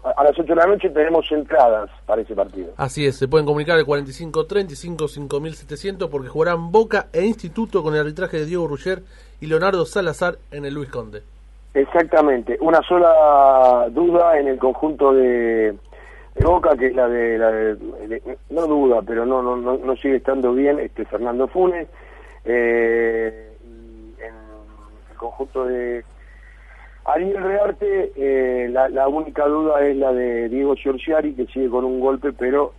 a las 8 de la noche tenemos entradas para ese partido. Así es, se pueden comunicar al 4535-5700 porque jugarán Boca e Instituto con el arbitraje de Diego Rugger y Leonardo Salazar en el Luis Conde. Exactamente, una sola duda en el conjunto de Boca, que es la de no duda, pero no sigue estando bien, Fernando Funes. En el conjunto de Ariel Rearte, la única duda es la de Diego Giorgiari, que sigue con un golpe, pero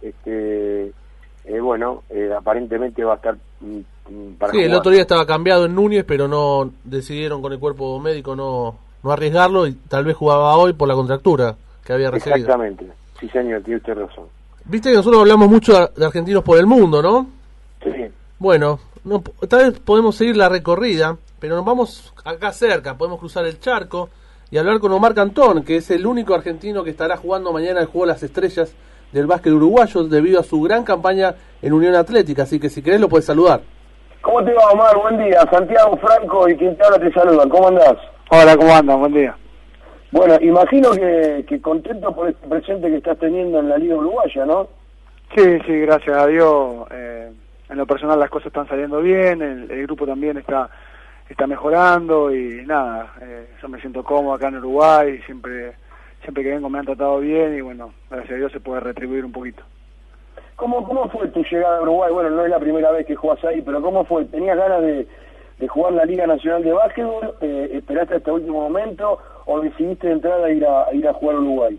aparentemente va a estar para jugar. El otro día estaba cambiado en Núñez, pero no decidieron con el cuerpo médico no arriesgarlo y tal vez jugaba hoy por la contractura que había recibido. Exactamente, sí señor, tiene usted razón. Viste que nosotros hablamos mucho de argentinos por el mundo, ¿no? Sí. Bueno, tal vez podemos seguir la recorrida, pero nos vamos acá cerca, podemos cruzar el charco y hablar con Omar Cantón, que es el único argentino que estará jugando mañana el Juego de las Estrellas del básquet uruguayo debido a su gran campaña en Unión Atlética, así que si querés lo puedes saludar. ¿Cómo te va, Omar? Buen día. Santiago Franco y quien te habla te saludan. ¿Cómo andás? Hola, ¿cómo andas? Buen día. Bueno, imagino que contento por este presente que estás teniendo en la Liga Uruguaya, ¿no? Sí, gracias a Dios. En lo personal las cosas están saliendo bien, el grupo también está mejorando y nada, yo me siento cómodo acá en Uruguay, siempre que vengo me han tratado bien y bueno, gracias a Dios se puede retribuir un poquito. ¿Cómo fue tu llegada a Uruguay? Bueno, no es la primera vez que jugás ahí, pero ¿cómo fue? ¿Tenías ganas de jugar la Liga Nacional de Básquetbol? ¿Esperaste hasta el último momento o decidiste de entrada ir a jugar a Uruguay?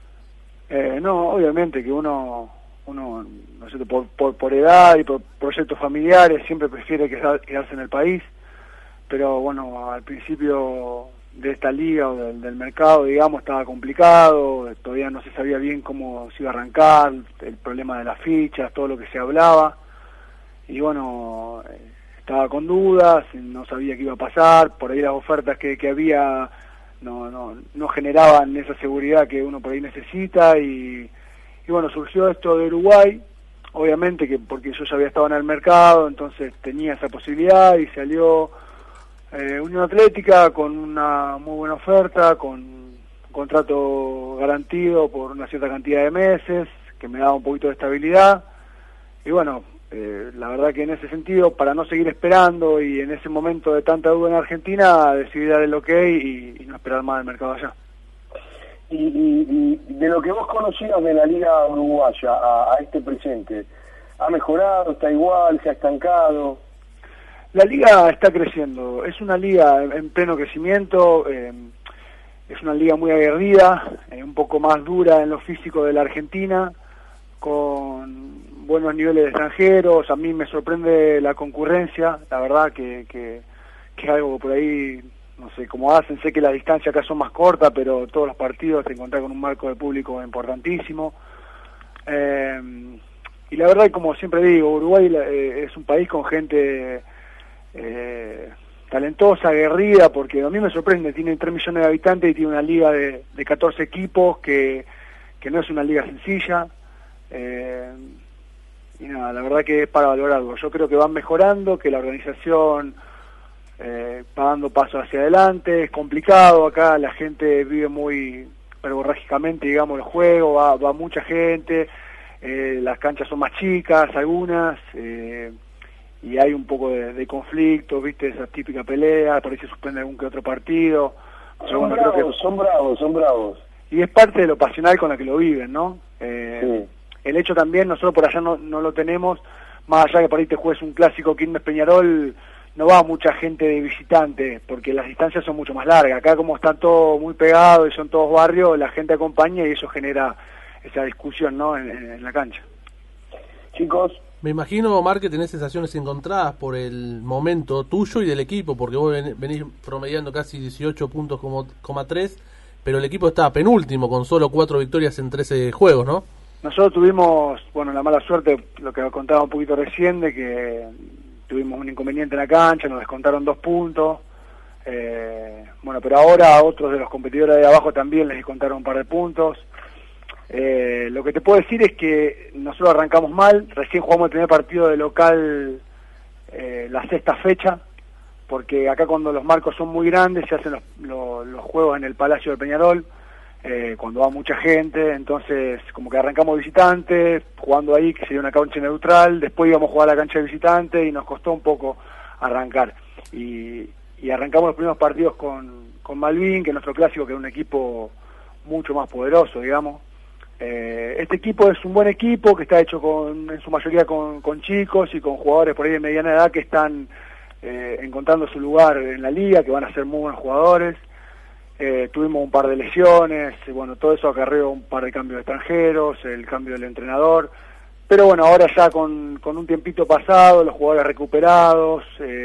No, obviamente que uno no sé, por edad y por proyectos familiares siempre prefiere quedarse en el país, pero bueno, al principio de esta liga o del mercado, digamos, estaba complicado, todavía no se sabía bien cómo se iba a arrancar, el problema de las fichas, todo lo que se hablaba, y bueno, estaba con dudas, no sabía qué iba a pasar, por ahí las ofertas que había no generaban esa seguridad que uno por ahí necesita, y bueno, surgió esto de Uruguay, obviamente que porque yo ya había estado en el mercado, entonces tenía esa posibilidad y salió Unión Atlética con una muy buena oferta, con un contrato garantido por una cierta cantidad de meses, que me daba un poquito de estabilidad, y bueno, la verdad que en ese sentido, para no seguir esperando y en ese momento de tanta duda en Argentina, decidí dar el ok y no esperar más del mercado allá. Y de lo que vos conocías de la Liga Uruguaya a este presente, ¿ha mejorado, está igual, se ha estancado? La liga está creciendo, es una liga en pleno crecimiento, es una liga muy aguerrida, un poco más dura en lo físico de la Argentina, con buenos niveles de extranjeros. A mí me sorprende la concurrencia, la verdad que es algo por ahí, no sé cómo hacen, sé que las distancias acá son más cortas, pero todos los partidos te encontrás con un marco de público importantísimo. Y la verdad, como siempre digo, Uruguay es un país con gente talentosa, aguerrida, porque a mí me sorprende, tiene 3 millones de habitantes y tiene una liga de 14 equipos que no es una liga sencilla, y nada, la verdad que es para valorarlo. Yo creo que van mejorando, que la organización va dando pasos hacia adelante, es complicado acá, la gente vive muy verborrágicamente, digamos, el juego, va mucha gente, las canchas son más chicas, algunas, y hay un poco de conflicto, viste, esa típica pelea, por ahí se suspende algún que otro partido. Son bravos. Y es parte de lo pasional con la que lo viven, ¿no? Sí. El hecho también, nosotros por allá no lo tenemos, más allá que por ahí te juegues un clásico Quilmes Peñarol, no va mucha gente de visitante, porque las distancias son mucho más largas. Acá como están todos muy pegados y son todos barrios, la gente acompaña y eso genera esa discusión, ¿no?, en la cancha. Chicos, me imagino, Omar, que tenés sensaciones encontradas por el momento tuyo y del equipo, porque vos venís promediando casi 18 puntos, 3, pero el equipo está penúltimo con solo 4 victorias en 13 juegos, ¿no? Nosotros tuvimos, bueno, la mala suerte, lo que contaba un poquito recién, de que tuvimos un inconveniente en la cancha, nos descontaron 2 puntos, bueno, pero ahora a otros de los competidores de abajo también les descontaron un par de puntos. Lo que te puedo decir es que nosotros arrancamos mal, recién jugamos el primer partido de local la 6ª fecha, porque acá cuando los marcos son muy grandes se hacen los juegos en el Palacio de Peñarol, cuando va mucha gente, entonces como que arrancamos visitante, jugando ahí, que sería una cancha neutral, después íbamos a jugar a la cancha de visitante y nos costó un poco arrancar. Y arrancamos los primeros partidos con Malvin, que es nuestro clásico, que es un equipo mucho más poderoso, digamos. Este equipo es un buen equipo, que está hecho en su mayoría con chicos y con jugadores por ahí de mediana edad que están encontrando su lugar en la liga, que van a ser muy buenos jugadores. Tuvimos un par de lesiones, bueno, todo eso acarreó un par de cambios de extranjeros, el cambio del entrenador, pero bueno, ahora ya con un tiempito pasado, los jugadores recuperados,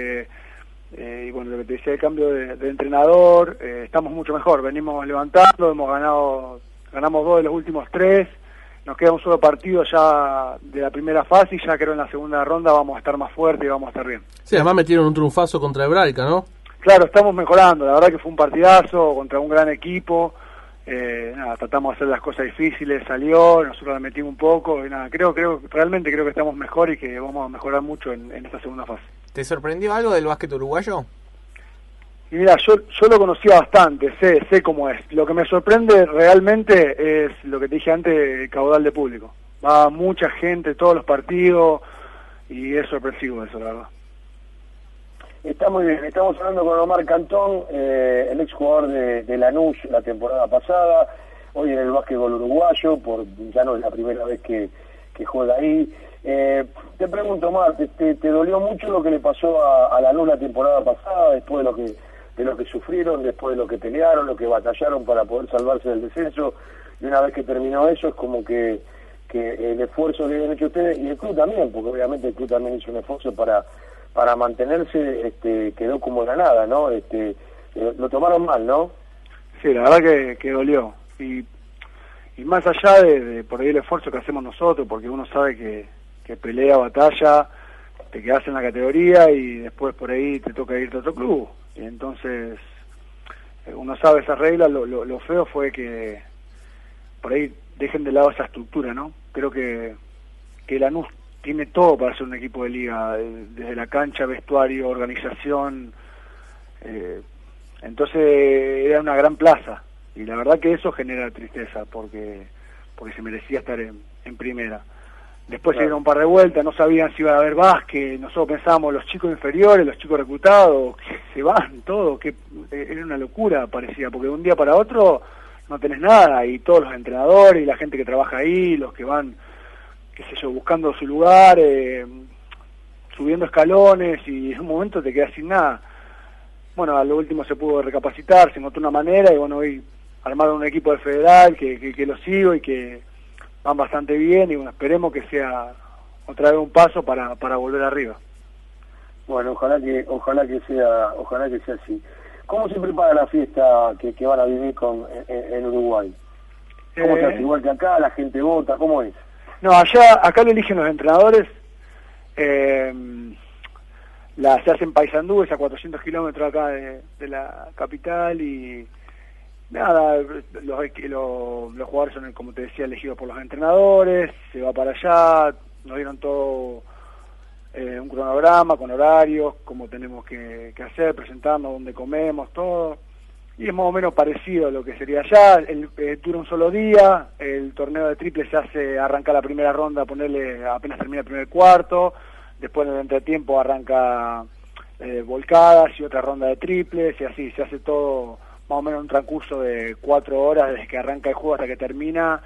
y bueno, lo que te decía, el cambio de entrenador, estamos mucho mejor, venimos levantando, ganamos 2 de los últimos 3, nos queda un solo partido ya de la primera fase y ya creo en la segunda ronda vamos a estar más fuertes y vamos a estar bien. Sí, además metieron un triunfazo contra Hebraica, ¿no? Claro, estamos mejorando, la verdad que fue un partidazo contra un gran equipo, tratamos de hacer las cosas difíciles, salió, nosotros la metimos un poco, y realmente creo que estamos mejor y que vamos a mejorar mucho en esta segunda fase. ¿Te sorprendió algo del básquet uruguayo? Y mira, yo lo conocía bastante, sé cómo es. Lo que me sorprende realmente es lo que te dije antes, el caudal de público. Va mucha gente, todos los partidos, y es sorpresivo eso, la verdad. Está muy bien, estamos hablando con Omar Cantón, el exjugador de Lanús la temporada pasada, hoy en el básquetbol uruguayo, ya no es la primera vez que juega ahí. Te pregunto, Omar, ¿te dolió mucho lo que le pasó a Lanús la temporada pasada, después de lo que sufrieron, después de lo que pelearon, lo que batallaron para poder salvarse del descenso, y una vez que terminó eso es como que el esfuerzo que habían hecho ustedes, y el club también, porque obviamente el club también hizo un esfuerzo para mantenerse, quedó como de la nada, ¿no? Lo tomaron mal, ¿no? Sí, la verdad que dolió. Y más allá de por ahí el esfuerzo que hacemos nosotros, porque uno sabe que pelea, batalla, te quedás en la categoría y después por ahí te toca irte a otro club. Y entonces, uno sabe esa regla, lo feo fue que por ahí dejen de lado esa estructura, ¿no? Creo que Lanús tiene todo para ser un equipo de liga, desde la cancha, vestuario, organización, entonces era una gran plaza, y la verdad que eso genera tristeza, porque se merecía estar en primera. Después se dieron un par de vueltas, no sabían si iba a haber básquet, nosotros pensábamos los chicos inferiores, los chicos reclutados, que se van, todo, que era una locura parecía, porque de un día para otro no tenés nada, y todos los entrenadores y la gente que trabaja ahí, los que van, qué sé yo, buscando su lugar, subiendo escalones, y en un momento te quedas sin nada. Bueno, a lo último se pudo recapacitar, se encontró una manera, y bueno, hoy armaron un equipo de federal que lo sigo y que van bastante bien, y bueno, esperemos que sea otra vez un paso para volver arriba. Bueno, ojalá que sea así. ¿Cómo se prepara la fiesta que van a vivir en Uruguay? ¿Cómo se hace? Igual que acá, la gente vota, ¿cómo es? No, acá lo eligen los entrenadores, se hace en Paysandú, es a 400 kilómetros acá de la capital, y nada, los jugadores son, como te decía, elegidos por los entrenadores, se va para allá, nos dieron todo un cronograma con horarios, cómo tenemos que hacer, presentarnos, dónde comemos, todo. Y es más o menos parecido a lo que sería allá, dura un solo día, el torneo de triple arranca la primera ronda, apenas termina el primer cuarto, después en el entretiempo arranca volcadas y otra ronda de triples, y así, se hace todo más o menos un transcurso de 4 horas desde que arranca el juego hasta que termina,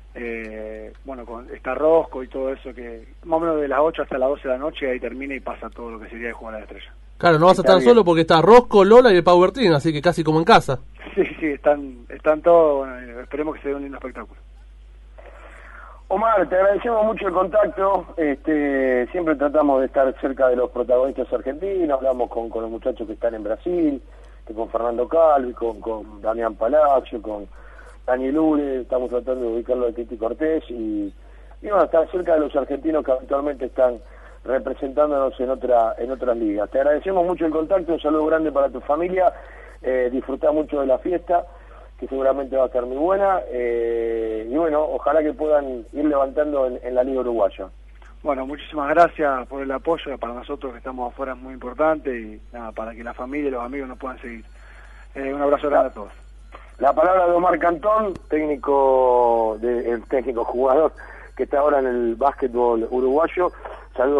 está Rosco y todo eso, que más o menos de las 8 hasta las 12 de la noche, ahí termina y pasa todo lo que sería el juego de la estrella. Claro, no vas a estar solo porque está Rosco, Lola y el Power Team, así que casi como en casa. Sí, están todos, bueno, esperemos que se dé un lindo espectáculo. Omar, te agradecemos mucho el contacto, siempre tratamos de estar cerca de los protagonistas argentinos, hablamos con los muchachos que están en Brasil, con Fernando Calvi, con Damián Palacio, con Daniel Ure, estamos tratando de ubicarlo a Titi Cortés, y bueno, estar cerca de los argentinos que habitualmente están representándonos en otras ligas. Te agradecemos mucho el contacto, un saludo grande para tu familia, disfrutá mucho de la fiesta, que seguramente va a estar muy buena, y bueno, ojalá que puedan ir levantando en la Liga Uruguaya. Bueno, muchísimas gracias por el apoyo, para nosotros que estamos afuera es muy importante, y nada, para que la familia y los amigos nos puedan seguir. Un abrazo grande a todos. La palabra de Omar Cantón, el técnico jugador que está ahora en el básquetbol uruguayo. Saludos.